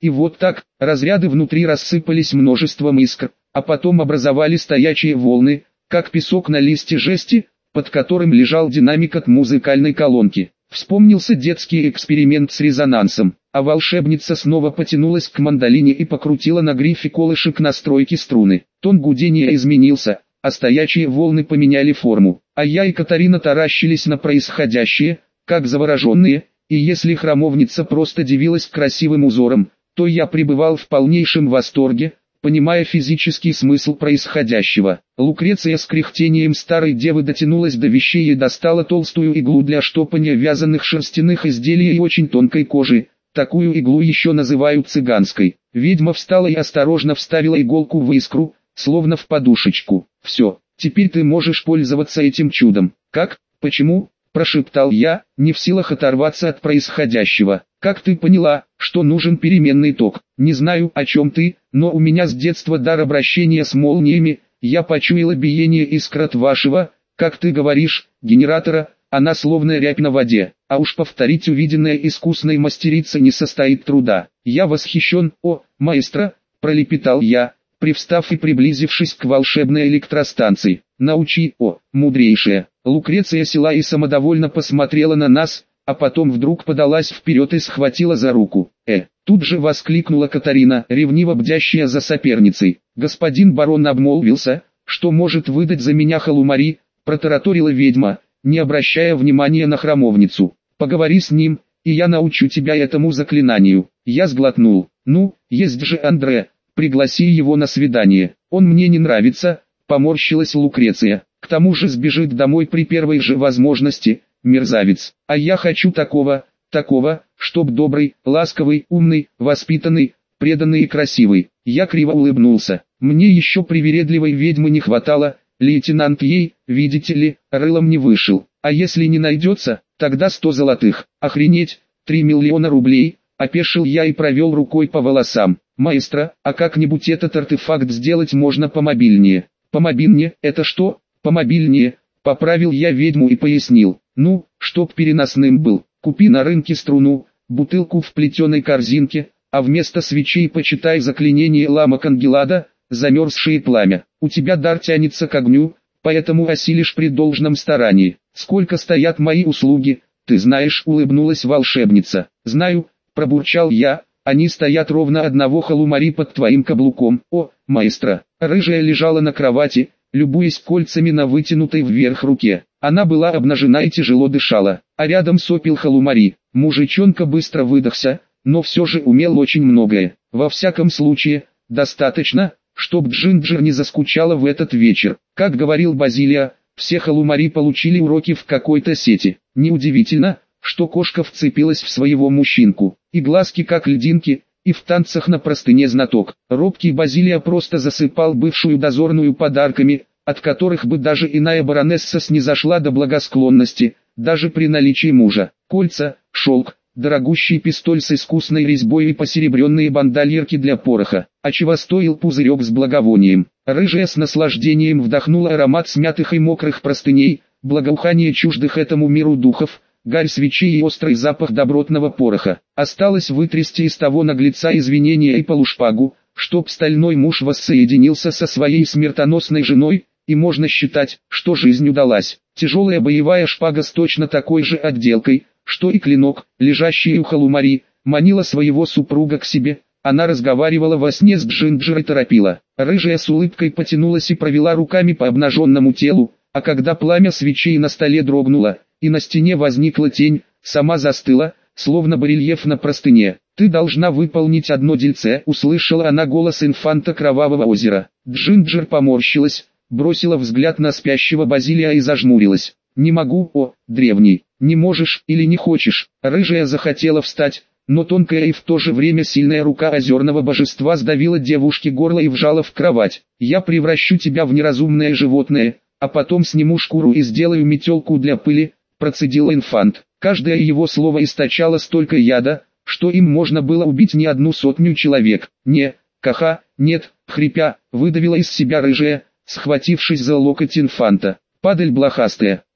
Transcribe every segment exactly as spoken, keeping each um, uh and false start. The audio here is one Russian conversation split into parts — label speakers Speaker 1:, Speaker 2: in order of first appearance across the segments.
Speaker 1: И вот так, разряды внутри рассыпались множеством искр, а потом образовали стоячие волны, как песок на листе жести, под которым лежал динамик от музыкальной колонки. Вспомнился детский эксперимент с резонансом, а волшебница снова потянулась к мандолине и покрутила на грифе колышек настройки струны. Тон гудения изменился, а стоячие волны поменяли форму, а я и Катарина таращились на происходящее, как завороженные, и если храмовница просто дивилась красивым узорам, то я пребывал в полнейшем восторге, понимая физический смысл происходящего. Лукреция с кряхтением старой девы дотянулась до вещей и достала толстую иглу для штопания вязаных шерстяных изделий и очень тонкой кожи. Такую иглу еще называют цыганской. Ведьма встала и осторожно вставила иголку в искру, словно в подушечку. «Все, теперь ты можешь пользоваться этим чудом». «Как? Почему?» – прошептал я, не в силах оторваться от происходящего. «Как ты поняла, что нужен переменный ток?» «Не знаю, о чем ты, но у меня с детства дар обращения с молниями. Я почуяла биение искр от вашего, как ты говоришь, генератора, она словно рябь на воде. А уж повторить увиденное искусной мастерице не состоит труда. Я восхищен, о, маэстро», – пролепетал я, привстав и приблизившись к волшебной электростанции. «Научи, о, мудрейшая». Лукреция села и самодовольно посмотрела на нас, а потом вдруг подалась вперед и схватила за руку. «Э!» Тут же воскликнула Катарина, ревниво бдящая за соперницей. «Господин барон обмолвился, что может выдать за меня халумари», протараторила ведьма, не обращая внимания на храмовницу. «Поговори с ним, и я научу тебя этому заклинанию». Я сглотнул. «Ну, есть же Андре, пригласи его на свидание. Он мне не нравится», поморщилась Лукреция. «К тому же сбежит домой при первой же возможности, мерзавец. А я хочу такого, такого, чтоб добрый, ласковый, умный, воспитанный, преданный и красивый». Я криво улыбнулся. Мне еще привередливой ведьмы не хватало, лейтенант ей, видите ли, рылом не вышел. А если не найдется, тогда сто золотых. Охренеть, три миллиона рублей, опешил я и провел рукой по волосам. «Маэстро, а как-нибудь этот артефакт сделать можно помобильнее». «Помобильнее, это что?» «Помобильнее», поправил я ведьму и пояснил. «Ну, чтоб переносным был, купи на рынке струну, бутылку в плетеной корзинке, а вместо свечей почитай заклинение Лама Кангелада, замерзшее пламя. У тебя дар тянется к огню, поэтому осилишь при должном старании. Сколько стоят мои услуги, ты знаешь», улыбнулась волшебница. «Знаю», пробурчал я, «они стоят ровно одного халумари под твоим каблуком». «О, маэстро». Рыжая лежала на кровати, любуясь кольцами на вытянутой вверх руке. Она была обнажена и тяжело дышала, а рядом сопел халумари. Мужичонка быстро выдохся, но все же умел очень многое. Во всяком случае, достаточно, чтоб Джинджер не заскучала в этот вечер. Как говорил Базилия, все халумари получили уроки в какой-то сети. Неудивительно, что кошка вцепилась в своего мужчинку, и глазки как льдинки, и в танцах на простыне знаток. Робкий Базилия просто засыпал бывшую дозорную подарками, от которых бы даже иная баронесса снизошла до благосклонности, даже при наличии мужа. Кольца, шелк, дорогущий пистоль с искусной резьбой и посеребренные бандольерки для пороха. А чего стоил пузырек с благовонием? Рыжая с наслаждением вдохнула аромат смятых и мокрых простыней, благоухание чуждых этому миру духов, гарь свечей и острый запах добротного пороха. Осталось вытрясти из того наглеца извинения и полушпагу, чтоб стальной муж воссоединился со своей смертоносной женой, и можно считать, что жизнь удалась. Тяжелая боевая шпага с точно такой же отделкой, что и клинок, лежащий у халумари, манила своего супруга к себе. Она разговаривала во сне с Джинджер и торопила. Рыжая с улыбкой потянулась и провела руками по обнаженному телу, а когда пламя свечей на столе дрогнуло, и на стене возникла тень, сама застыла, словно барельеф на простыне. «Ты должна выполнить одно дельце», — услышала она голос инфанта Кровавого озера. Джинджер поморщилась, бросила взгляд на спящего Базилия и зажмурилась. «Не могу, о, древний, не можешь или не хочешь». Рыжая захотела встать, но тонкая и в то же время сильная рука озерного божества сдавила девушке горло и вжала в кровать. «Я превращу тебя в неразумное животное, а потом сниму шкуру и сделаю метелку для пыли», — процедил инфант. Каждое его слово источало столько яда, что им можно было убить не одну сотню человек. «Не, Каха, нет», — хрипя, выдавила из себя рыжая, схватившись за локоть инфанта. «Падаль блохастая,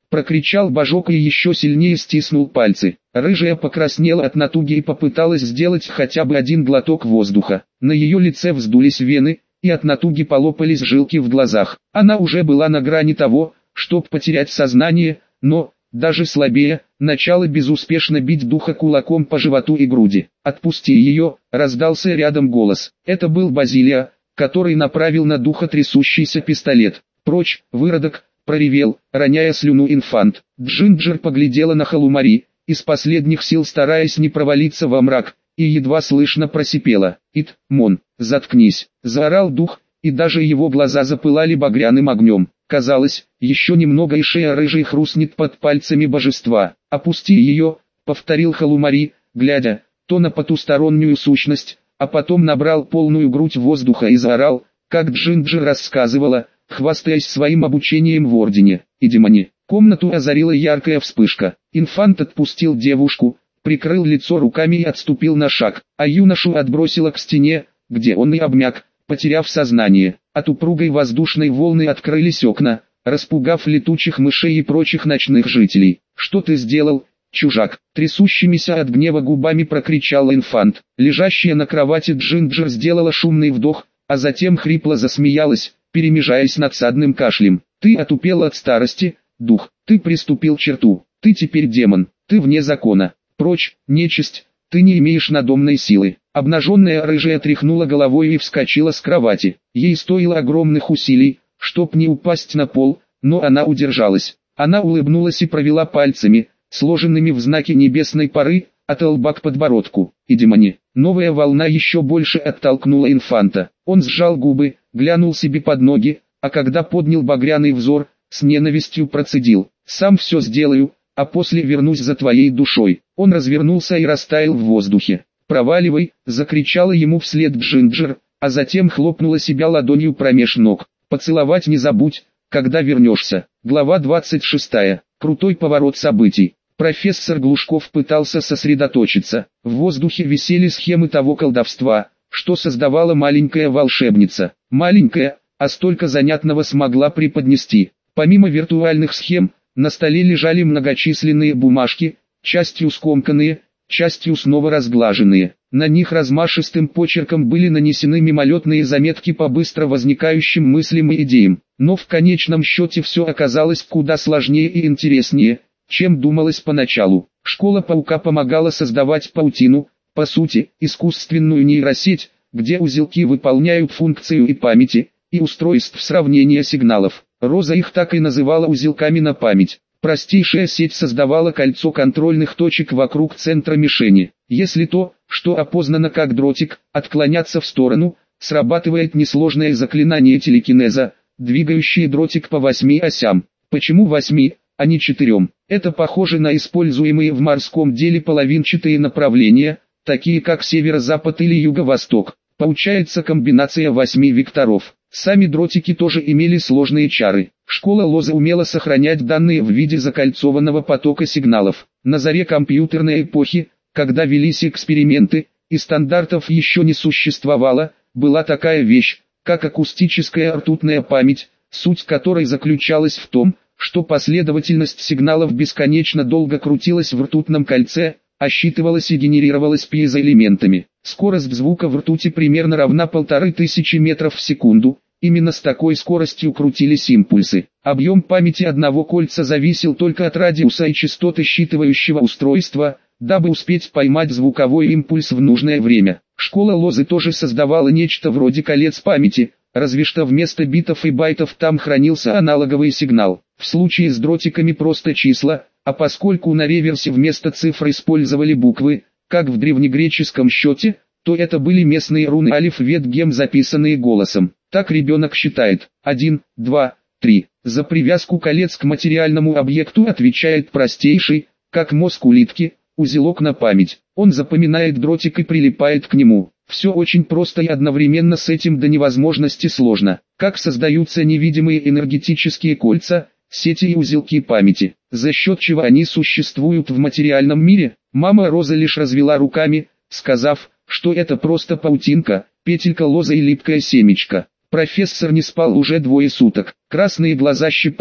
Speaker 1: прокричал Божок и еще сильнее стиснул пальцы. Рыжая покраснела от натуги и попыталась сделать хотя бы один глоток воздуха. На ее лице вздулись вены, и от натуги полопались жилки в глазах. Она уже была на грани того, чтоб потерять сознание, но, даже слабее, начала безуспешно бить духа кулаком по животу и груди. «Отпусти ее!» — раздался рядом голос. Это был Базилио, который направил на духа трясущийся пистолет. «Прочь, выродок!» — проревел, роняя слюну инфант. Джинджер поглядела на Халумари, из последних сил стараясь не провалиться во мрак, и едва слышно просипела. «Ит, Мон, заткнись!» — заорал дух, и даже его глаза запылали багряным огнем. Казалось, еще немного и шея рыжей хрустнет под пальцами божества. «Опусти ее!» — повторил Халумари, глядя то на потустороннюю сущность, а потом набрал полную грудь воздуха и заорал, как Джинджер рассказывала, хвастаясь своим обучением в Ордене. «Идемони!» Комнату озарила яркая вспышка. Инфант отпустил девушку, прикрыл лицо руками и отступил на шаг, а юношу отбросило к стене, где он и обмяк, потеряв сознание. От упругой воздушной волны открылись окна, распугав летучих мышей и прочих ночных жителей. «Что ты сделал, чужак?» Трясущимися от гнева губами прокричал инфант. Лежащая на кровати Джинджер сделала шумный вдох, а затем хрипло засмеялась, перемежаясь надсадным кашлем. «Ты отупел от старости, дух, ты приступил черту, ты теперь демон, ты вне закона. Прочь, нечисть, ты не имеешь надомной силы». Обнаженная рыжая тряхнула головой и вскочила с кровати. Ей стоило огромных усилий, чтоб не упасть на пол, но она удержалась. Она улыбнулась и провела пальцами, сложенными в знаке небесной поры, от лба к подбородку. «Идемони!» Новая волна еще больше оттолкнула инфанта. Он сжал губы, глянул себе под ноги, а когда поднял багряный взор, с ненавистью процедил: «Сам все сделаю, а после вернусь за твоей душой». Он развернулся и растаял в воздухе. «Проваливай!» — закричала ему вслед Джинджер, а затем хлопнула себя ладонью промеж ног. «Поцеловать не забудь, когда вернешься». Глава двадцать шестая. Крутой поворот событий. Профессор Глушков пытался сосредоточиться. В воздухе висели схемы того колдовства, что создавала маленькая волшебница. Маленькая, а столько занятного смогла преподнести. Помимо виртуальных схем, на столе лежали многочисленные бумажки, частью скомканные, частью снова разглаженные. На них размашистым почерком были нанесены мимолетные заметки по быстро возникающим мыслям и идеям. Но в конечном счете все оказалось куда сложнее и интереснее, чем думалось поначалу. Школа паука помогала создавать паутину, по сути, искусственную нейросеть, где узелки выполняют функцию и памяти, и устройств сравнения сигналов. Роза их так и называла узелками на память. Простейшая сеть создавала кольцо контрольных точек вокруг центра мишени. Если то, что опознано как дротик, отклоняться в сторону, срабатывает несложное заклинание телекинеза, двигающее дротик по восьми осям. Почему восьми, а не четырем? Это похоже на используемые в морском деле половинчатые направления, такие как северо-запад или юго-восток. Получается комбинация восьми векторов. Сами дротики тоже имели сложные чары. Школа Лозы умела сохранять данные в виде закольцованного потока сигналов. На заре компьютерной эпохи, когда велись эксперименты, и стандартов еще не существовало, была такая вещь, как акустическая ртутная память, суть которой заключалась в том, что последовательность сигналов бесконечно долго крутилась в ртутном кольце, а считывалась и генерировалась пьезоэлементами. Скорость звука в ртути примерно равна полторы тысячи метров в секунду. Именно с такой скоростью крутились импульсы. Объем памяти одного кольца зависел только от радиуса и частоты считывающего устройства, дабы успеть поймать звуковой импульс в нужное время. Школа Лозы тоже создавала нечто вроде колец памяти, разве что вместо битов и байтов там хранился аналоговый сигнал. В случае с дротиками просто числа, а поскольку на реверсе вместо цифр использовали буквы, как в древнегреческом счете, то это были местные руны алиф вет гем, записанные голосом. Так ребенок считает: один, два, три. За привязку колец к материальному объекту отвечает простейший, как мозг улитки, узелок на память. Он запоминает дротик и прилипает к нему. Все очень просто и одновременно с этим до невозможности сложно. Как создаются невидимые энергетические кольца, сети и узелки памяти? За счет чего они существуют в материальном мире? Мама Роза лишь развела руками, сказав, что это просто паутинка, петелька лозы и липкое семечко. Профессор не спал уже двое суток. Красные глаза щипало,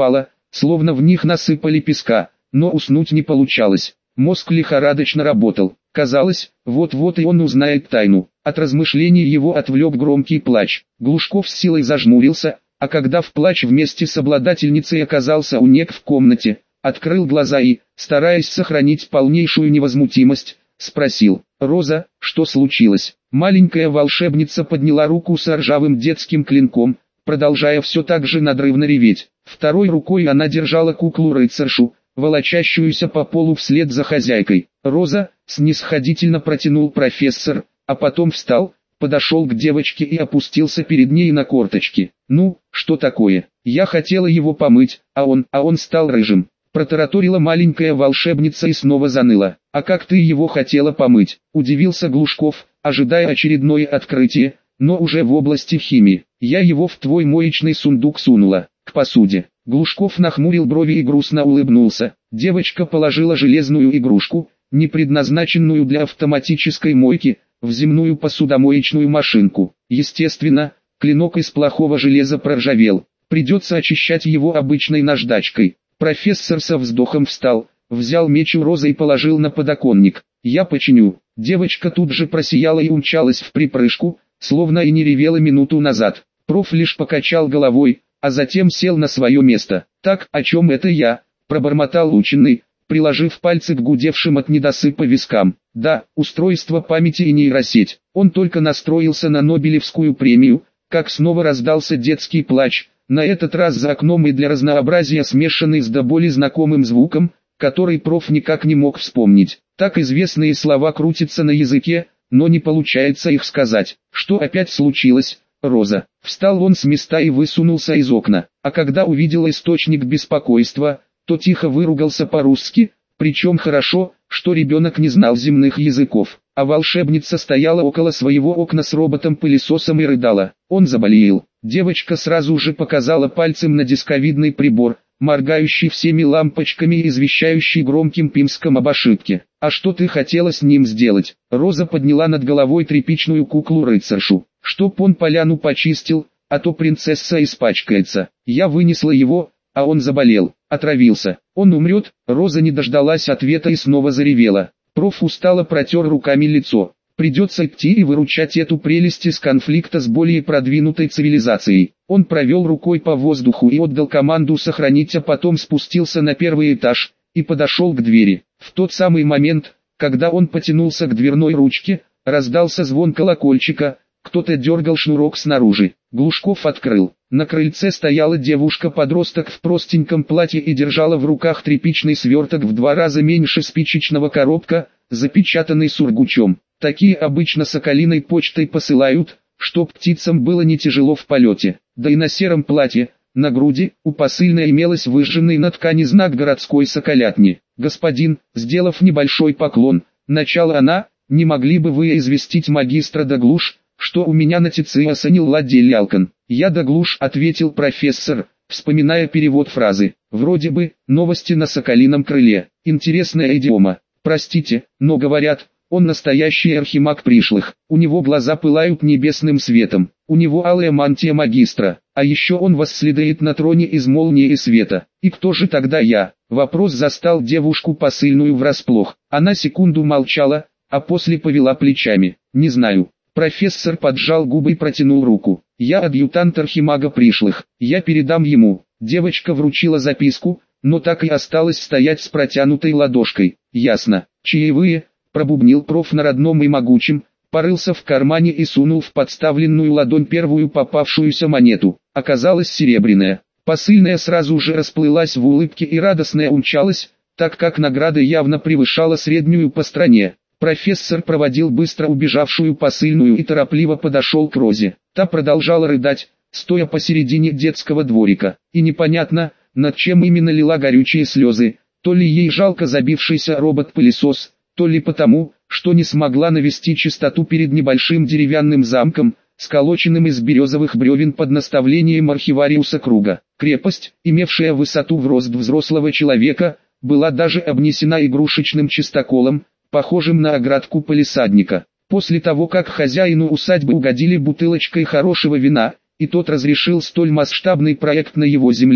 Speaker 1: словно в них насыпали песка, но уснуть не получалось. Мозг лихорадочно работал. Казалось, вот-вот и он узнает тайну. От размышлений его отвлек громкий плач. Глушков с силой зажмурился, а когда в плач вместе с обладательницей оказался Унек в комнате, открыл глаза и, стараясь сохранить полнейшую невозмутимость, спросил: «Роза, что случилось?» Маленькая волшебница подняла руку с ржавым детским клинком, продолжая все так же надрывно реветь. Второй рукой она держала куклу-рыцаршу, волочащуюся по полу вслед за хозяйкой. «Роза», снисходительно протянул профессор, а потом встал, подошел к девочке и опустился перед ней на корточки. «Ну, что такое? Я хотела его помыть, а он, а он стал рыжим». Протараторила маленькая волшебница и снова заныла. «А как ты его хотела помыть?» – удивился Глушков, ожидая очередное открытие, но уже в области химии. «Я его в твой моечный сундук сунула, к посуде». Глушков нахмурил брови и грустно улыбнулся. Девочка положила железную игрушку, не предназначенную для автоматической мойки, в земную посудомоечную машинку. Естественно, клинок из плохого железа проржавел. Придется очищать его обычной наждачкой. Профессор со вздохом встал, взял меч у Розы и положил на подоконник. «Я починю». Девочка тут же просияла и умчалась в припрыжку, словно и не ревела минуту назад. Проф лишь покачал головой, а затем сел на свое место. «Так, о чем это я?» – пробормотал ученый, приложив пальцы к гудевшим от недосыпа вискам. «Да, устройство памяти и нейросеть». Он только настроился на Нобелевскую премию, как снова раздался детский плач, на этот раз за окном и для разнообразия смешанный с до боли знакомым звуком, который проф никак не мог вспомнить. Так известные слова крутятся на языке, но не получается их сказать. «Что опять случилось, Роза?» Встал он с места и высунулся из окна, а когда увидел источник беспокойства, то тихо выругался по-русски, причем хорошо, что ребенок не знал земных языков, а волшебница стояла около своего окна с роботом-пылесосом и рыдала. Он заболел. Девочка сразу же показала пальцем на дисковидный прибор, моргающий всеми лампочками и извещающий громким писком об ошибке. «А что ты хотела с ним сделать?» Роза подняла над головой тряпичную куклу-рыцаршу. «Чтоб он поляну почистил, а то принцесса испачкается. Я вынесла его, а он заболел, отравился. Он умрет». Роза не дождалась ответа и снова заревела. Проф устало протер руками лицо. Придется идти и выручать эту прелесть из конфликта с более продвинутой цивилизацией. Он провел рукой по воздуху и отдал команду сохранить, а потом спустился на первый этаж и подошел к двери. В тот самый момент, когда он потянулся к дверной ручке, раздался звон колокольчика, кто-то дергал шнурок снаружи. Глушков открыл. На крыльце стояла девушка-подросток в простеньком платье и держала в руках тряпичный сверток в два раза меньше спичечного коробка, запечатанный сургучом. Такие обычно соколиной почтой посылают, чтоб птицам было не тяжело в полете. Да и на сером платье, на груди, у посыльной имелось выжженный на ткани знак городской соколятни. «Господин», сделав небольшой поклон, начала она, «не могли бы вы известить магистра Даглуш, что у меня на Тициаса не ладья лялкан?» «Я Даглуш», ответил профессор, вспоминая перевод фразы. «Вроде бы, новости на соколином крыле. Интересная идиома. Простите, но говорят, он настоящий архимаг пришлых. У него глаза пылают небесным светом. У него алая мантия магистра. А еще он восседает на троне из молнии и света. И кто же тогда я?» Вопрос застал девушку посыльную врасплох. Она секунду молчала, а после повела плечами. «Не знаю». Профессор поджал губы и протянул руку. «Я адъютант архимага пришлых. Я передам ему». Девочка вручила записку, но так и осталась стоять с протянутой ладошкой. «Ясно. Чаевые?» Пробубнил проф на родном и могучем, порылся в кармане и сунул в подставленную ладонь первую попавшуюся монету. Оказалась серебряная. Посыльная сразу же расплылась в улыбке и радостно умчалась, так как награда явно превышала среднюю по стране. Профессор проводил быстро убежавшую посыльную и торопливо подошел к Розе. Та продолжала рыдать, стоя посередине детского дворика. И непонятно, над чем именно лила горючие слезы, то ли ей жалко забившийся робот-пылесос, то ли потому, что не смогла навести чистоту перед небольшим деревянным замком, сколоченным из березовых бревен под наставлением архивариуса Круга. Крепость, имевшая высоту в рост взрослого человека, была даже обнесена игрушечным чистоколом, похожим на оградку палисадника. После того, как хозяину усадьбы угодили бутылочкой хорошего вина, и тот разрешил столь масштабный проект на его земле,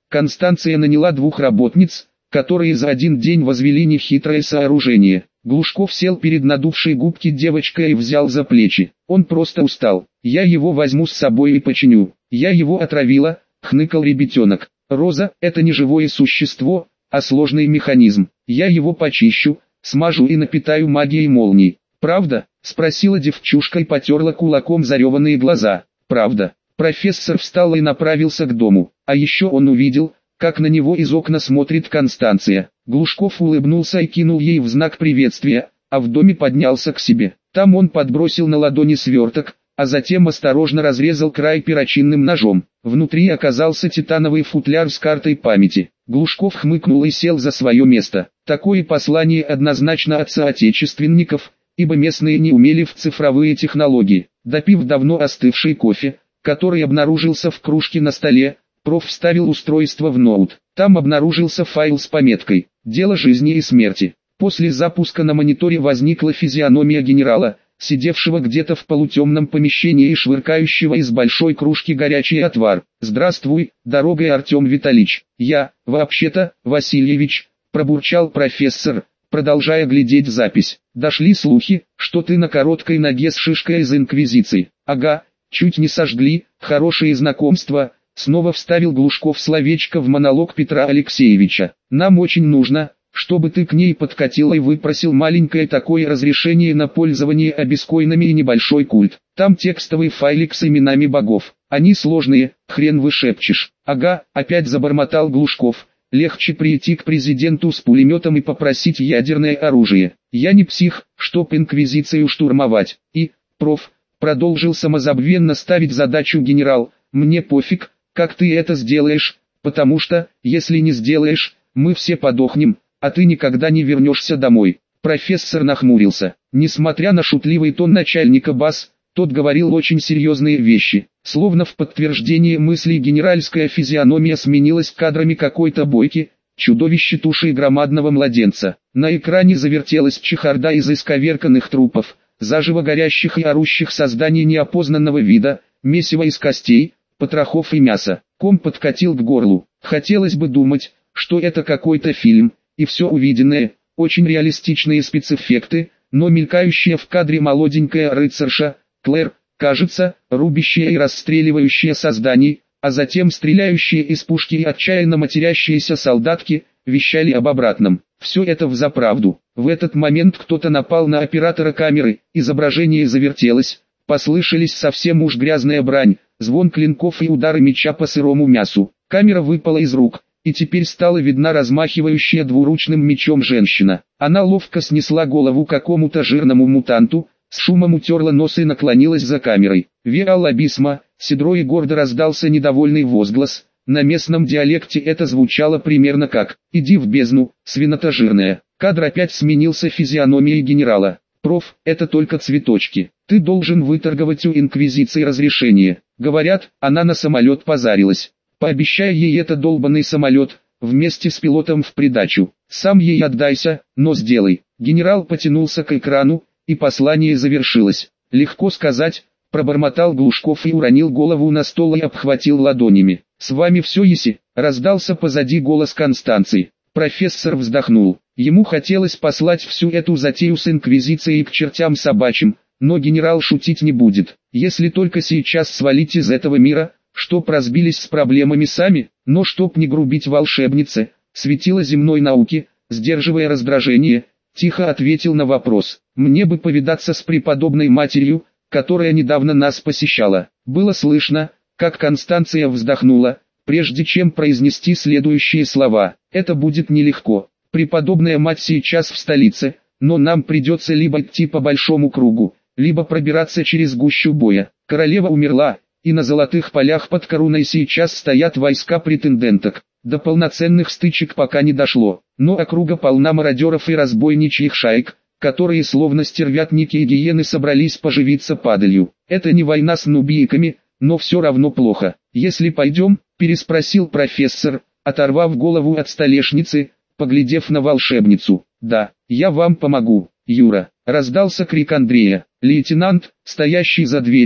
Speaker 1: Констанция наняла двух работниц, которые за один день возвели нехитрое сооружение. Глушков сел перед надувшей губки девочкой и взял за плечи. Он просто устал. «Я его возьму с собой и починю. Я его отравила», — хныкал ребятенок. «Роза — это не живое существо, а сложный механизм. Я его почищу, смажу и напитаю магией молний». «Правда?» — спросила девчушка и потерла кулаком зареванные глаза. «Правда». Профессор встал и направился к дому. А еще он увидел, как на него из окна смотрит Констанция. Глушков улыбнулся и кинул ей в знак приветствия, а в доме поднялся к себе. Там он подбросил на ладони сверток, а затем осторожно разрезал край перочинным ножом. Внутри оказался титановый футляр с картой памяти. Глушков хмыкнул и сел за свое место. Такое послание однозначно от соотечественников, ибо местные не умели в цифровые технологии. Допив давно остывший кофе, который обнаружился в кружке на столе, проф вставил устройство в ноут. Там обнаружился файл с пометкой «Дело жизни и смерти». После запуска на мониторе возникла физиономия генерала, сидевшего где-то в полутемном помещении и швыркающего из большой кружки горячий отвар. «Здравствуй, дорогой Артем Витальевич. Я, вообще-то, Васильевич», пробурчал профессор, продолжая глядеть запись. «Дошли слухи, что ты на короткой ноге с шишкой из Инквизиции». «Ага, чуть не сожгли, хорошие знакомства», снова вставил Глушков словечко в монолог Петра Алексеевича. «Нам очень нужно, чтобы ты к ней подкатил и выпросил маленькое такое разрешение на пользование обескойнами и небольшой культ. Там текстовый файлик с именами богов. Они сложные, хрен вышепчешь». «Ага», опять забормотал Глушков. «Легче прийти к президенту с пулеметом и попросить ядерное оружие. Я не псих, чтоб инквизицию штурмовать. И, проф, продолжил самозабвенно ставить задачу генерал, мне пофиг, как ты это сделаешь, потому что, если не сделаешь, мы все подохнем, а ты никогда не вернешься домой». Профессор нахмурился. Несмотря на шутливый тон начальника БАС, тот говорил очень серьезные вещи. Словно в подтверждение мыслей генеральская физиономия сменилась кадрами какой-то бойки, чудовище туши громадного младенца. На экране завертелась чехарда из исковерканных трупов, заживо горящих и орущих созданий неопознанного вида, месиво из костей, потрохов и мяса. Ком подкатил к горлу. Хотелось бы думать, что это какой-то фильм, и все увиденное, очень реалистичные спецэффекты, но мелькающая в кадре молоденькая рыцарша, Клэр, кажется, рубящая и расстреливающая созданий, а затем стреляющие из пушки и отчаянно матерящиеся солдатки, вещали об обратном. Все это взаправду. В этот момент кто-то напал на оператора камеры, изображение завертелось, послышались совсем уж грязная брань, звон клинков и удары меча по сырому мясу. Камера выпала из рук, и теперь стала видна размахивающая двуручным мечом женщина. Она ловко снесла голову какому-то жирному мутанту, с шумом утерла нос и наклонилась за камерой. «Виа лабисма», седро и гордо раздался недовольный возглас. На местном диалекте это звучало примерно как «иди в бездну, свинота жирная». Кадр опять сменился физиономией генерала. «Проф, это только цветочки. Ты должен выторговать у Инквизиции разрешение». Говорят, она на самолет позарилась. Пообещай ей это долбанный самолет, вместе с пилотом в придачу. Сам ей отдайся, но сделай. Генерал потянулся к экрану, и послание завершилось. «Легко сказать», пробормотал Глушков и уронил голову на стол и обхватил ладонями. «С вами все еси», раздался позади голос Констанции. Профессор вздохнул. Ему хотелось послать всю эту затею с Инквизицией к чертям собачьим, но генерал шутить не будет. Если только сейчас свалить из этого мира, чтоб разбились с проблемами сами, но чтоб не грубить волшебнице, светило земной науки, сдерживая раздражение, тихо ответил на вопрос. «Мне бы повидаться с преподобной матерью, которая недавно нас посещала». Было слышно, как Констанция вздохнула, прежде чем произнести следующие слова. «Это будет нелегко. Преподобная мать сейчас в столице, но нам придется либо идти по большому кругу, либо пробираться через гущу боя. Королева умерла, и на золотых полях под Коруной сейчас стоят войска претенденток. До полноценных стычек пока не дошло, но округа полна мародеров и разбойничьих шаек, которые словно стервятники и гиены собрались поживиться падалью. Это не война с нубийками, но все равно плохо. Если пойдем, переспросил профессор, оторвав голову от столешницы, поглядев на волшебницу. «Да, я вам помогу, Юра», раздался крик Андрея. Лейтенант, стоящий за дверью,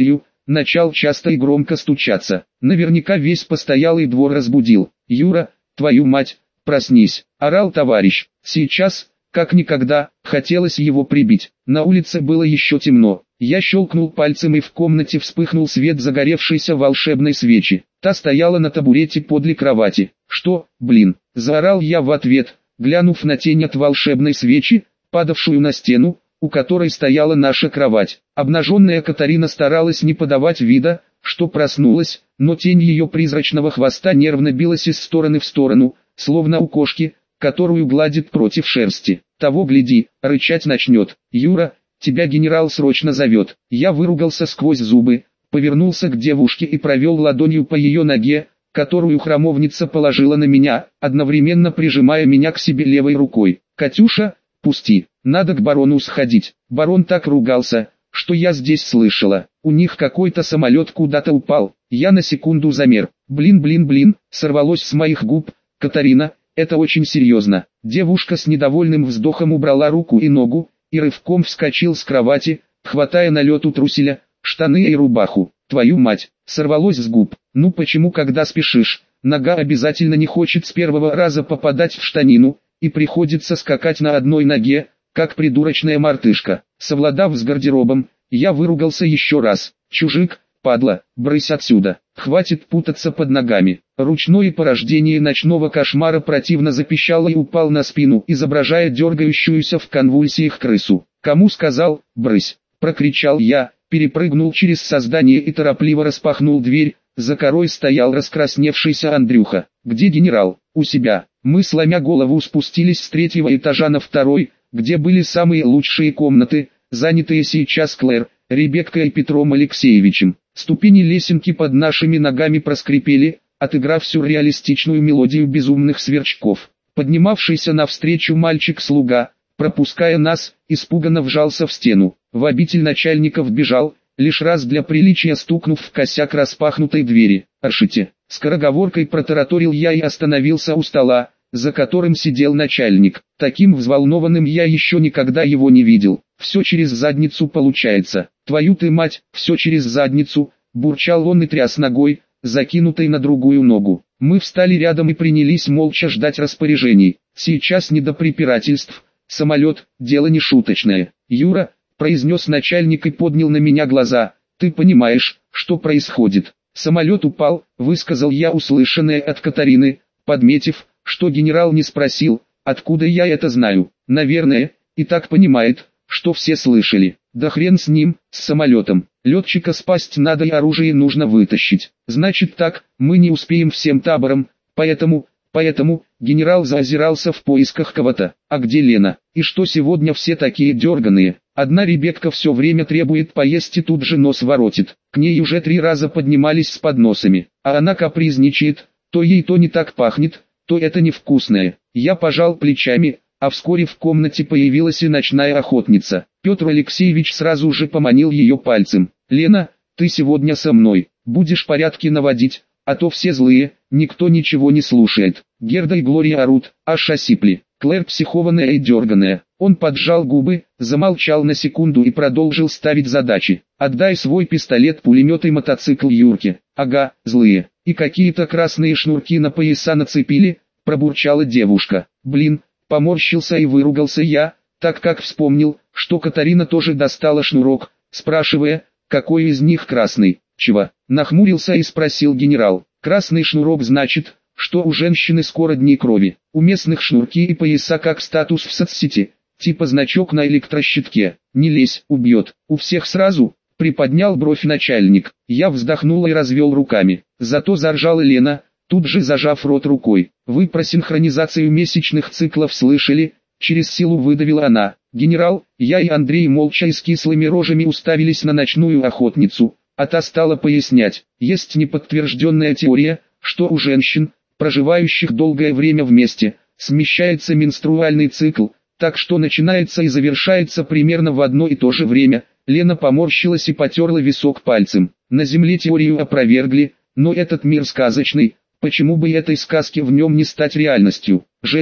Speaker 1: начал часто и громко стучаться. Наверняка весь постоялый двор разбудил. «Юра, твою мать, проснись!» – орал товарищ. Сейчас, как никогда, хотелось его прибить. На улице было еще темно. Я щелкнул пальцем, и в комнате вспыхнул свет загоревшейся волшебной свечи. Та стояла на табурете подле кровати. «Что, блин?» – заорал я в ответ, глянув на тень от волшебной свечи, падавшую на стену, у которой стояла наша кровать. Обнаженная Катарина старалась не подавать вида, что проснулась, но тень ее призрачного хвоста нервно билась из стороны в сторону, словно у кошки, которую гладит против шерсти. Того гляди, рычать начнет. «Юра, тебя генерал срочно зовет». Я выругался сквозь зубы, повернулся к девушке и провел ладонью по ее ноге, которую храмовница положила на меня, одновременно прижимая меня к себе левой рукой. «Катюша, пусти, надо к барону сходить». Барон так ругался, что я здесь слышала. У них какой-то самолет куда-то упал. Я на секунду замер. Блин, блин, блин, сорвалось с моих губ. «Катарина, это очень серьезно». Девушка с недовольным вздохом убрала руку и ногу, и рывком вскочил с кровати, хватая на лету труселя, штаны и рубаху. «Твою мать!» сорвалось с губ. «Ну почему, когда спешишь, нога обязательно не хочет с первого раза попадать в штанину, и приходится скакать на одной ноге, как придурочная мартышка?» Совладав с гардеробом, я выругался еще раз. «Чужик, падла, брысь отсюда, хватит путаться под ногами». Ручное порождение ночного кошмара противно запищало и упал на спину, изображая дергающуюся в конвульсиях крысу. «Кому сказал, брысь?» – прокричал я, перепрыгнул через создание и торопливо распахнул дверь. За корой стоял раскрасневшийся Андрюха. «Где генерал?» «У себя». Мы, сломя голову, спустились с третьего этажа на второй, где были самые лучшие комнаты, занятые сейчас Клэр, Ребеккой и Петром Алексеевичем. Ступени лесенки под нашими ногами проскрипели, отыграв сюрреалистичную мелодию безумных сверчков. Поднимавшийся навстречу мальчик-слуга, пропуская нас, испуганно вжался в стену. В обитель начальников бежал, лишь раз для приличия стукнув в косяк распахнутой двери. «Аршите!» — скороговоркой протараторил я и остановился у стола, за которым сидел начальник. Таким взволнованным я еще никогда его не видел. «Все через задницу получается. Твою ты мать, все через задницу!» — бурчал он и тряс ногой, закинутой на другую ногу. Мы встали рядом и принялись молча ждать распоряжений. Сейчас не до препирательств. Самолет — дело не шуточное. «Юра», — произнес начальник и поднял на меня глаза, — «ты понимаешь, что происходит?» «Самолет упал», — высказал я услышанное от Катарины, подметив, что генерал не спросил, откуда я это знаю. Наверное, и так понимает, что все слышали. Да хрен с ним, с самолетом. Летчика спасть надо и оружие нужно вытащить. Значит так, мы не успеем всем табором, поэтому... Поэтому, генерал заозирался в поисках кого-то. «А где Лена? И что сегодня все такие дерганые? Одна Ребекка все время требует поесть и тут же нос воротит. К ней уже три раза поднимались с подносами, а она капризничает, то ей то не так пахнет, то это невкусное». Я пожал плечами, а вскоре в комнате появилась и ночная охотница. Петр Алексеевич сразу же поманил ее пальцем. «Лена, ты сегодня со мной, будешь порядки наводить, а то все злые, никто ничего не слушает». Герда и Глория орут, аж осипли. Клэр психованная и дерганая. Он поджал губы, замолчал на секунду и продолжил ставить задачи. «Отдай свой пистолет-пулемет и мотоцикл Юрке». «Ага, злые. И какие-то красные шнурки на пояса нацепили», — пробурчала девушка. «Блин», — поморщился и выругался я, так как вспомнил, что Катарина тоже достала шнурок, спрашивая, какой из них красный. «Чего?» — нахмурился и спросил генерал. «Красный шнурок значит, что у женщины скоро дни крови. У местных шнурки и пояса как статус в соцсети, типа значок на электрощитке. Не лезь, убьет. У всех сразу?» — приподнял бровь начальник. Я вздохнул и развел руками. Зато заржала Лена, тут же зажав рот рукой. «Вы про синхронизацию месячных циклов слышали?» — через силу выдавила она. Генерал, я и Андрей молча и с кислыми рожами уставились на ночную охотницу, а та стала пояснять. Есть неподтвержденная теория, что у женщин, проживающих долгое время вместе, смещается менструальный цикл, так что начинается и завершается примерно в одно и то же время. Лена поморщилась и потерла висок пальцем. На Земле теорию опровергли, но этот мир сказочный, почему бы этой сказке в нем не стать реальностью? Жесть,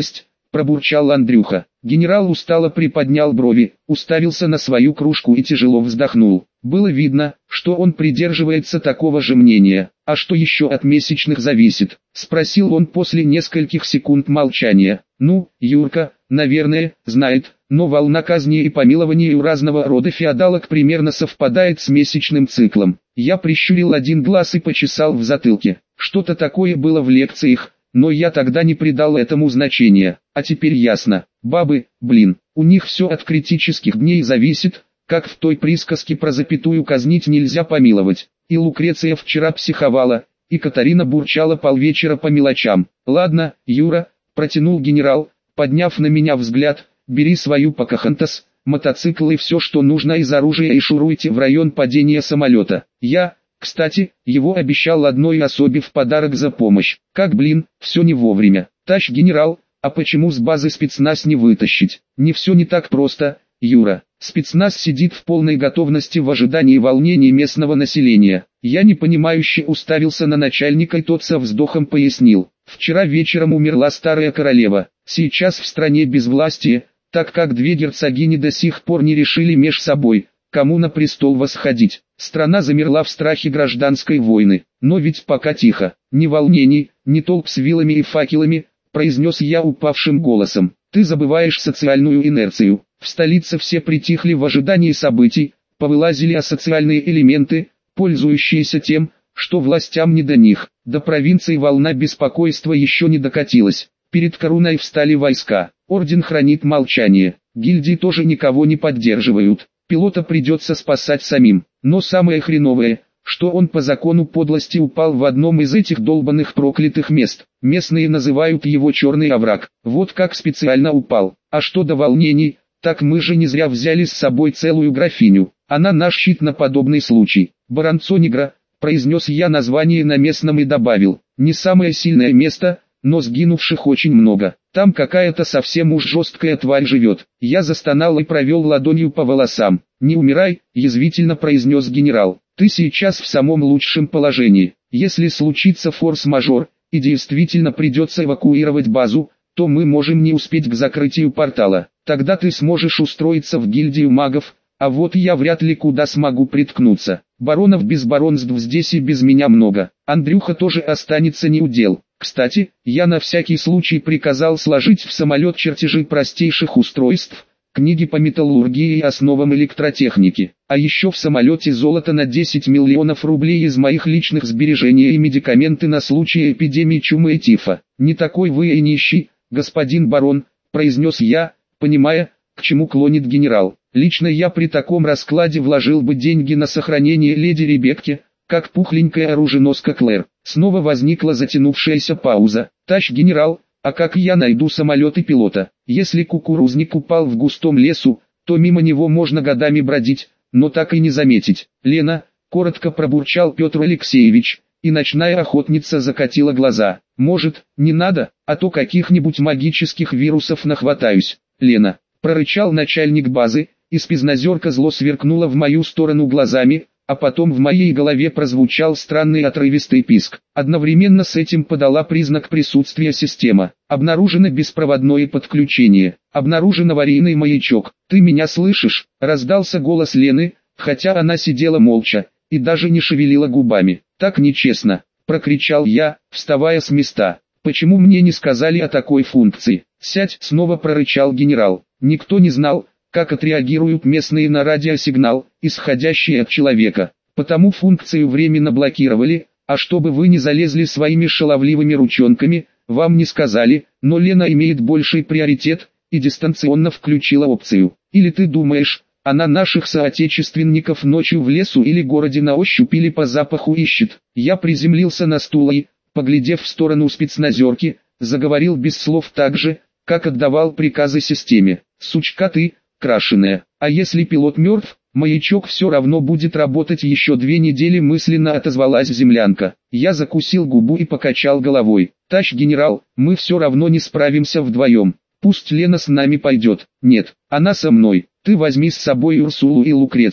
Speaker 1: пробурчал Андрюха. Генерал устало приподнял брови, уставился на свою кружку и тяжело вздохнул. Было видно, что он придерживается такого же мнения. «А что еще от месячных зависит?» – спросил он после нескольких секунд молчания. «Ну, Юрка, наверное, знает, но волна казни и помилований у разного рода феодалок примерно совпадает с месячным циклом». Я прищурил один глаз и почесал в затылке. Что-то такое было в лекциях, но я тогда не придал этому значения. А теперь ясно. Бабы, блин, у них все от критических дней зависит, как в той присказке про запятую казнить нельзя помиловать. И Лукреция вчера психовала, и Катарина бурчала полвечера по мелочам. «Ладно, Юра», — протянул генерал, подняв на меня взгляд, «бери свою Покахонтас, мотоцикл и все, что нужно из оружия, и шуруйте в район падения самолета. Я, кстати, его обещал одной особе в подарок за помощь. Как, блин, все не вовремя. Тащ, генерал, а почему с базы спецназ не вытащить? Не все не так просто, Юра. Спецназ сидит в полной готовности в ожидании волнений местного населения». Я непонимающе уставился на начальника, и тот со вздохом пояснил. «Вчера вечером умерла старая королева. Сейчас в стране безвластие, так как две герцогини до сих пор не решили меж собой, кому на престол восходить. Страна замерла в страхе гражданской войны. Но ведь пока тихо, ни волнений, ни толп с вилами и факелами», произнес я упавшим голосом. «Ты забываешь социальную инерцию. В столице все притихли в ожидании событий, повылазили асоциальные элементы, пользующиеся тем, что властям не до них. До провинции волна беспокойства еще не докатилась. Перед Коруной встали войска. Орден хранит молчание. Гильдии тоже никого не поддерживают. Пилота придется спасать самим. Но самое хреновое, что он по закону подлости упал в одном из этих долбанных проклятых мест. Местные называют его черный овраг. Вот как специально упал. А что до волнений, так мы же не зря взяли с собой целую графиню. Она наш щит на подобный случай. Баронцонегра», произнес я название на местном и добавил. «Не самое сильное место, но сгинувших очень много. Там какая-то совсем уж жесткая тварь живет». Я застонал и провел ладонью по волосам. «Не умирай», язвительно произнес генерал. «Ты сейчас в самом лучшем положении. Если случится форс-мажор, и действительно придется эвакуировать базу, то мы можем не успеть к закрытию портала. Тогда ты сможешь устроиться в гильдию магов, а вот я вряд ли куда смогу приткнуться. Баронов без баронств здесь и без меня много. Андрюха тоже останется неудел. Кстати, я на всякий случай приказал сложить в самолет чертежи простейших устройств, книги по металлургии и основам электротехники. А еще в самолете золото на десять миллионов рублей из моих личных сбережений и медикаменты на случай эпидемии чумы и тифа. Не такой вы и нищий, господин барон», произнес я, понимая, к чему клонит генерал. «Лично я при таком раскладе вложил бы деньги на сохранение леди Ребекки, как пухленькая оруженоска Клэр». Снова возникла затянувшаяся пауза. «Тащ, генерал, а как я найду самолет и пилота? Если кукурузник упал в густом лесу, то мимо него можно годами бродить, но так и не заметить». «Лена», коротко пробурчал Петр Алексеевич, и ночная охотница закатила глаза. «Может, не надо, а то каких-нибудь магических вирусов нахватаюсь». «Лена», прорычал начальник базы, и спизнозерка зло сверкнула в мою сторону глазами, а потом в моей голове прозвучал странный отрывистый писк. Одновременно с этим подала признак присутствия система. «Обнаружено беспроводное подключение. Обнаружен аварийный маячок. Ты меня слышишь?» Раздался голос Лены, хотя она сидела молча, и даже не шевелила губами. «Так нечестно», прокричал я, вставая с места. «Почему мне не сказали о такой функции?» «Сядь», снова прорычал генерал. «Никто не знал, как отреагируют местные на радиосигнал, исходящий от человека. Потому функцию временно блокировали, а чтобы вы не залезли своими шаловливыми ручонками, вам не сказали, но Лена имеет больший приоритет, и дистанционно включила опцию. Или ты думаешь, она наших соотечественников ночью в лесу или городе на ощупь или по запаху ищет?» Я приземлился на стул и, поглядев в сторону спецназерки, заговорил без слов так же, как отдавал приказы системе. «Сучка ты, крашеная, а если пилот мертв, маячок все равно будет работать еще две недели», мысленно отозвалась землянка. Я закусил губу и покачал головой. «Тащ, генерал, мы все равно не справимся вдвоем. Пусть Лена с нами пойдет». «Нет, она со мной. Ты возьми с собой Урсулу и Лукрецию.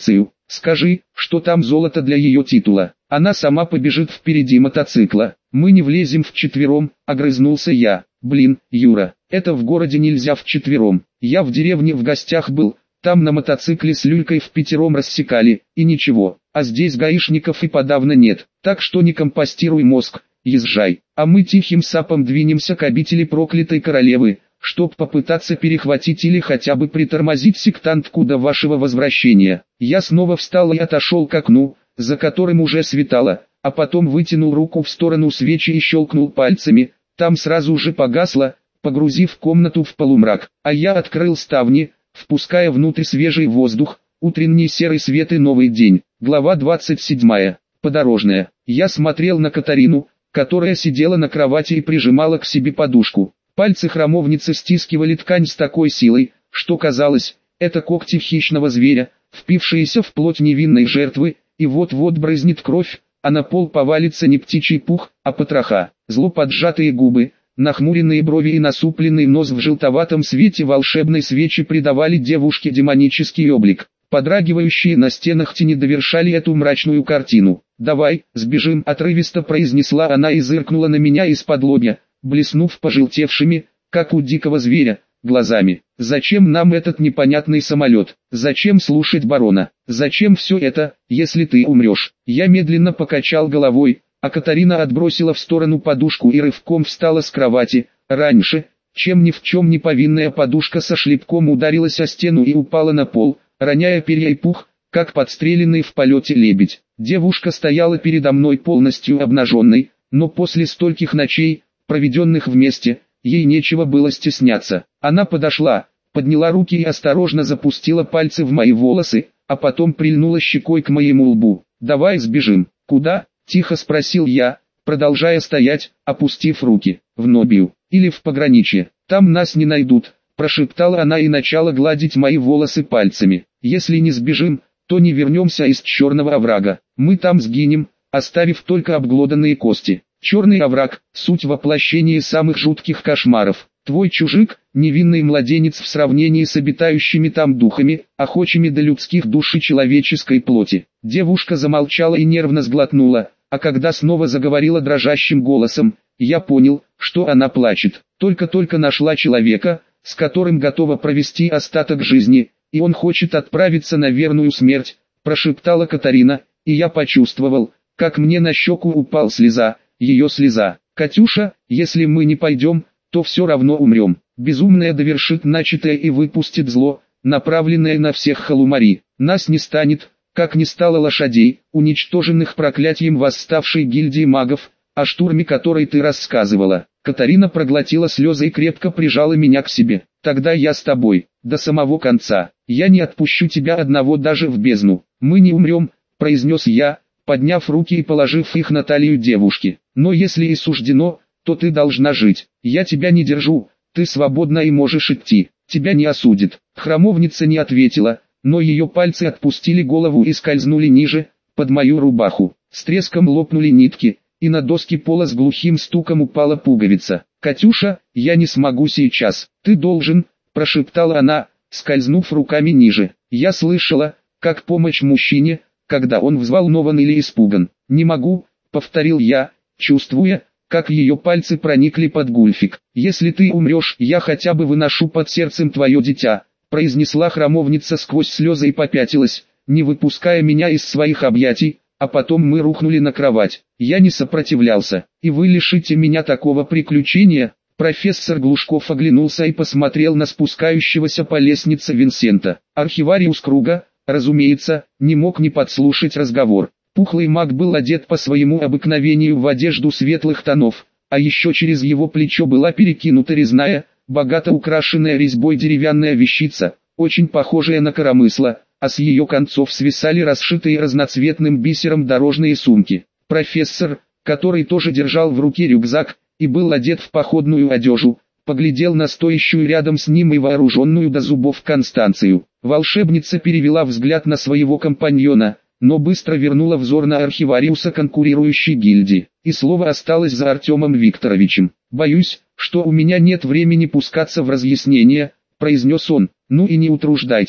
Speaker 1: Скажи, что там золото для ее титула. Она сама побежит впереди мотоцикла. Мы не влезем вчетвером, огрызнулся я. Блин, Юра, это в городе нельзя вчетвером. Я в деревне в гостях был, там на мотоцикле с люлькой впятером рассекали, и ничего. А здесь гаишников и подавно нет, так что не компостируй мозг, езжай. А мы тихим сапом двинемся к обители проклятой королевы, чтоб попытаться перехватить или хотя бы притормозить сектантку до вашего возвращения. Я снова встал и отошел к окну, за которым уже светало, а потом вытянул руку в сторону свечи и щелкнул пальцами, там сразу же погасло, погрузив комнату в полумрак, а я открыл ставни, впуская внутрь свежий воздух, утренний серый свет и новый день. Глава двадцать седьмая. Подорожная. Я смотрел на Катарину, которая сидела на кровати и прижимала к себе подушку. Пальцы храмовницы стискивали ткань с такой силой, что казалось, это когти хищного зверя, впившиеся в плоть невинной жертвы, и вот-вот брызнет кровь, а на пол повалится не птичий пух, а потроха. Зло поджатые губы, нахмуренные брови и насупленный нос в желтоватом свете волшебной свечи придавали девушке демонический облик. Подрагивающие на стенах тени довершали эту мрачную картину. «Давай, сбежим», — отрывисто произнесла она и зыркнула на меня из-под лобья, блеснув пожелтевшими, как у дикого зверя, глазами. «Зачем нам этот непонятный самолет? Зачем слушать барона? Зачем все это, если ты умрешь?» Я медленно покачал головой, а Катарина отбросила в сторону подушку и рывком встала с кровати. Раньше, чем ни в чем не повинная подушка со шлепком ударилась о стену и упала на пол, роняя перья и пух, как подстреленный в полете лебедь. Девушка стояла передо мной полностью обнаженной, но после стольких ночей, проведенных вместе, ей нечего было стесняться. Она подошла, подняла руки и осторожно запустила пальцы в мои волосы, а потом прильнула щекой к моему лбу. «Давай сбежим». «Куда?» – тихо спросил я, продолжая стоять, опустив руки. «В Нобию, или в пограничье, там нас не найдут», – прошептала она и начала гладить мои волосы пальцами. «Если не сбежим, то не вернемся из черного оврага, мы там сгинем, оставив только обглоданные кости». Черный овраг – суть воплощения самых жутких кошмаров. Твой чужик – невинный младенец в сравнении с обитающими там духами, охочими до людских душ и человеческой плоти. Девушка замолчала и нервно сглотнула, а когда снова заговорила дрожащим голосом, я понял, что она плачет. Только-только нашла человека, с которым готова провести остаток жизни, и он хочет отправиться на верную смерть, прошептала Катарина, и я почувствовал, как мне на щеку упал слеза. Ее слеза. «Катюша, если мы не пойдем, то все равно умрем. Безумная довершит начатое и выпустит зло, направленное на всех халумари. Нас не станет, как не стало лошадей, уничтоженных проклятием восставшей гильдии магов, о штурме которой ты рассказывала». Катарина проглотила слезы и крепко прижала меня к себе. «Тогда я с тобой, до самого конца. Я не отпущу тебя одного даже в бездну. Мы не умрем», — произнес я, подняв руки и положив их на талию девушки. «Но если и суждено, то ты должна жить. Я тебя не держу, ты свободна и можешь идти. Тебя не осудят». Храмовница не ответила, но ее пальцы отпустили голову и скользнули ниже, под мою рубаху. С треском лопнули нитки, и на доски пола с глухим стуком упала пуговица. «Катюша, я не смогу сейчас. Ты должен», – прошептала она, скользнув руками ниже. Я слышала, как помощь мужчине, когда он взволнован или испуган. «Не могу», — повторил я, чувствуя, как ее пальцы проникли под гульфик. «Если ты умрешь, я хотя бы выношу под сердцем твое дитя», — произнесла храмовница сквозь слезы и попятилась, не выпуская меня из своих объятий, а потом мы рухнули на кровать. Я не сопротивлялся. «И вы лишите меня такого приключения?» Профессор Глушков оглянулся и посмотрел на спускающегося по лестнице Винсента. Архивариус Круга, разумеется, не мог не подслушать разговор. Пухлый маг был одет по своему обыкновению в одежду светлых тонов, а еще через его плечо была перекинута резная, богато украшенная резьбой деревянная вещица, очень похожая на коромысло, а с ее концов свисали расшитые разноцветным бисером дорожные сумки. Профессор, который тоже держал в руке рюкзак, и был одет в походную одежду, поглядел на стоящую рядом с ним и вооруженную до зубов Констанцию. Волшебница перевела взгляд на своего компаньона, но быстро вернула взор на архивариуса конкурирующей гильдии, и слово осталось за Артемом Викторовичем. «Боюсь, что у меня нет времени пускаться в разъяснения», — произнес он. «Ну и не утруждайтесь.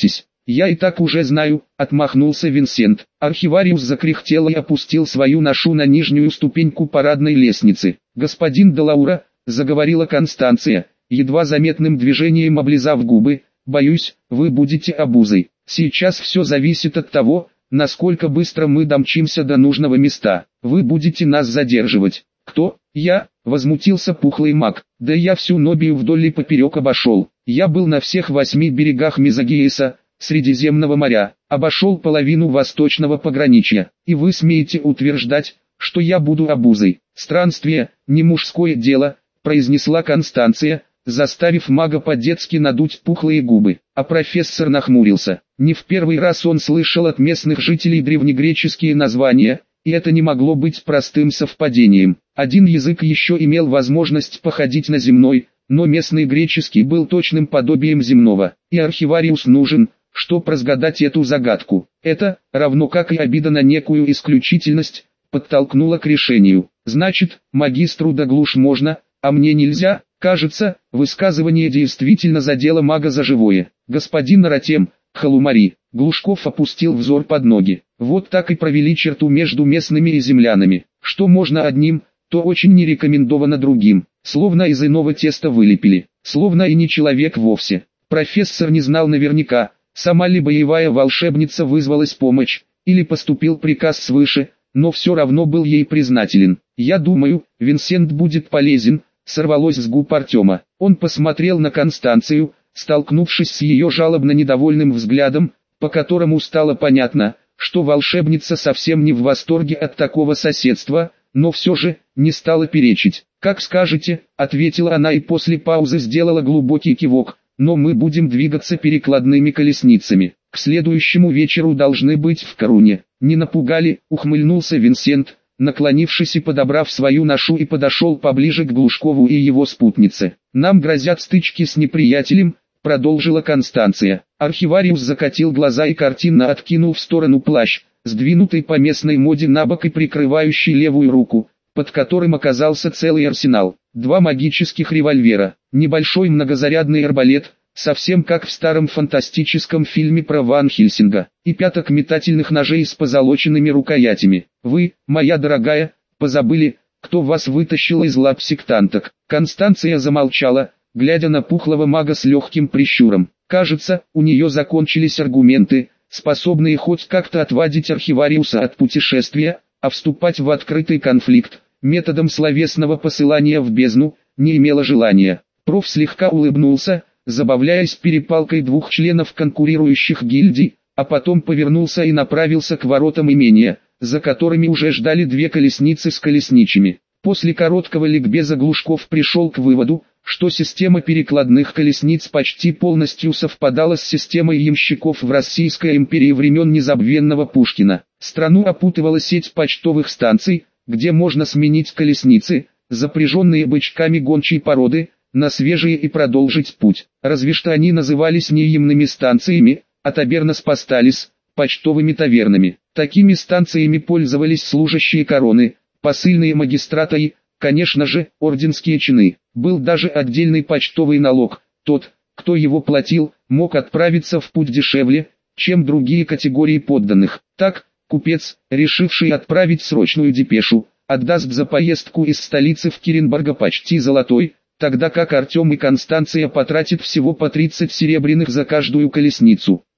Speaker 1: я и так уже знаю, отмахнулся Винсент. Архивариус закряхтел и опустил свою ношу на нижнюю ступеньку парадной лестницы. Господин де Лаура, заговорила Констанция, едва заметным движением облизав губы, боюсь, вы будете обузой. Сейчас все зависит от того, насколько быстро мы домчимся до нужного места. Вы будете нас задерживать. Кто? Я? Возмутился пухлый маг. Да я всю Нобию вдоль и поперек обошел. Я был на всех восьми берегах Мезогеиса, Средиземного моря, обошел половину восточного пограничья. И вы смеете утверждать, что я буду обузой? Странствие, не мужское дело, произнесла Констанция, заставив мага по-детски надуть пухлые губы. А профессор нахмурился. Не в первый раз он слышал от местных жителей древнегреческие названия, и это не могло быть простым совпадением. Один язык еще имел возможность походить на земной, но местный греческий был точным подобием земного, и архивариус нужен, чтобы разгадать эту загадку. Это, равно как и обида на некую исключительность, подтолкнуло к решению. Значит, магистру Даглуш можно, а мне нельзя? Кажется, высказывание действительно задело мага за живое. Господин Аратем, Халумари, Глушков опустил взор под ноги. Вот так и провели черту между местными и землянами. Что можно одним, то очень не рекомендовано другим. Словно из иного теста вылепили. Словно и не человек вовсе. Профессор не знал наверняка, сама ли боевая волшебница вызвалась помощь, или поступил приказ свыше, но все равно был ей признателен. «Я думаю, Винсент будет полезен», сорвалось с губ Артема. Он посмотрел на Констанцию, столкнувшись с ее жалобно недовольным взглядом, по которому стало понятно, что волшебница совсем не в восторге от такого соседства, но все же не стала перечить. «Как скажете», — ответила она и после паузы сделала глубокий кивок, «но мы будем двигаться перекладными колесницами. К следующему вечеру должны быть в Коруне». «Не напугали?» — ухмыльнулся Винсент, наклонившись и подобрав свою ношу, и подошел поближе к Глушкову и его спутнице. «Нам грозят стычки с неприятелем», — продолжила Констанция. Архивариус закатил глаза и картинно откинул в сторону плащ, сдвинутый по местной моде на бок и прикрывающий левую руку, под которым оказался целый арсенал. Два магических револьвера, небольшой многозарядный арбалет, совсем как в старом фантастическом фильме про Ван Хельсинга, и пяток метательных ножей с позолоченными рукоятями. «Вы, моя дорогая, позабыли, кто вас вытащил из лап сектанток?» Констанция замолчала, глядя на пухлого мага с легким прищуром. Кажется, у нее закончились аргументы, способные хоть как-то отвадить архивариуса от путешествия, а вступать в открытый конфликт, методом словесного посылания в бездну, не имела желания. Проф слегка улыбнулся, забавляясь перепалкой двух членов конкурирующих гильдий, а потом повернулся и направился к воротам имения, за которыми уже ждали две колесницы с колесничими. После короткого ликбеза Глушков пришел к выводу, что система перекладных колесниц почти полностью совпадала с системой ямщиков в Российской империи времен незабвенного Пушкина. Страну опутывала сеть почтовых станций, где можно сменить колесницы, запряженные бычками гончей породы, на свежие и продолжить путь. Разве что они назывались не ямными станциями, а табернос посталис, почтовыми тавернами. Такими станциями пользовались служащие короны, посыльные магистрата и, конечно же, орденские чины. Был даже отдельный почтовый налог. Тот, кто его платил, мог отправиться в путь дешевле, чем другие категории подданных. Так, купец, решивший отправить срочную депешу, отдаст за поездку из столицы в Киренбурга почти золотой, тогда как Артем и Констанция потратят всего по тридцать серебряных за каждую колесницу.